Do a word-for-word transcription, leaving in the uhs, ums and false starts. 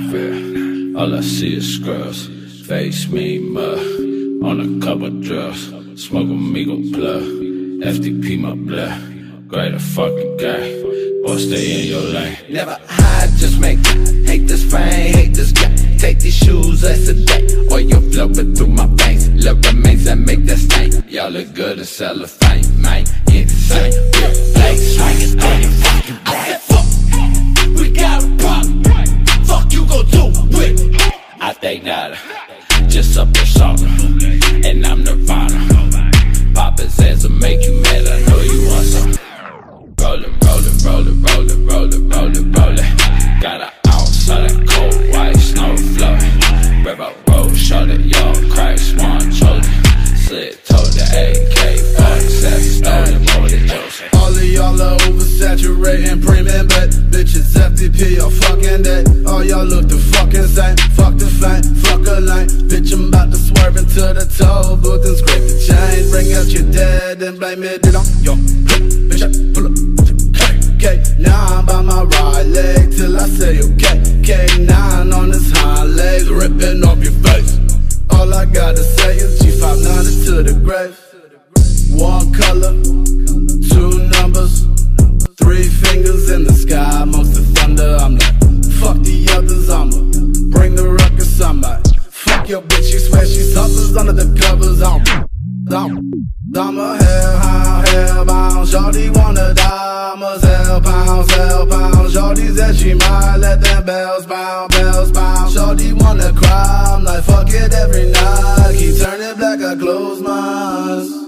fear. All I see is scrubs, face me mud, on a couple drugs, smoke amigo plug, F T P my blood, greater fucking guy, boy stay in your lane. Never hide, just make it. Hate this fame, hate this guy. Take these shoes, that's a day. Oil flowing through my veins. Love remains that make that stain. Y'all look good as cellophane, man. Insane, real place, swinging on your fucking brain. I said fuck, we got a problem. Fuck you gon' do with. I think that just up persona, and I'm Nirvana. Pop his ass and make you mad. I know you want some. Rollin', rollin', rollin', rollin', rollin', rollin', rollin'. Got a ounce of that cold white snow flowing. Rev out road, shot it, y'all Christ, one chosen. Slit, told the A K forty-seven, stolen more than Joseph. All of y'all are oversaturating, premium bet. Bitches F T P all fucking day. All y'all look the fucking same. Fuck the flame, fuck a lane. Bitch, I'm about to swerve into the toll booth and scrape the chain. Bring out your dad and blame it on yo. Bitch, I pull up. Okay, now I'm by my right leg till I say okay. K nine on his hind legs, ripping off your face. All I gotta say is G five ninety to the grave. One color, two numbers, three fingers in the sky amongst the thunder. I'm like, fuck the others, I'ma bring the ruckus, somebody. Fuck your bitch, she swear she suffers under the covers. I'm, I'm, I'm a hellhound, hellbound. Shorty wanna die, I'm a hell pound, hell pound. Shorty said she might let them bells bound, bells bound. Shorty wanna cry, I'm like fuck it every night. Keep turning black, I close my eyes.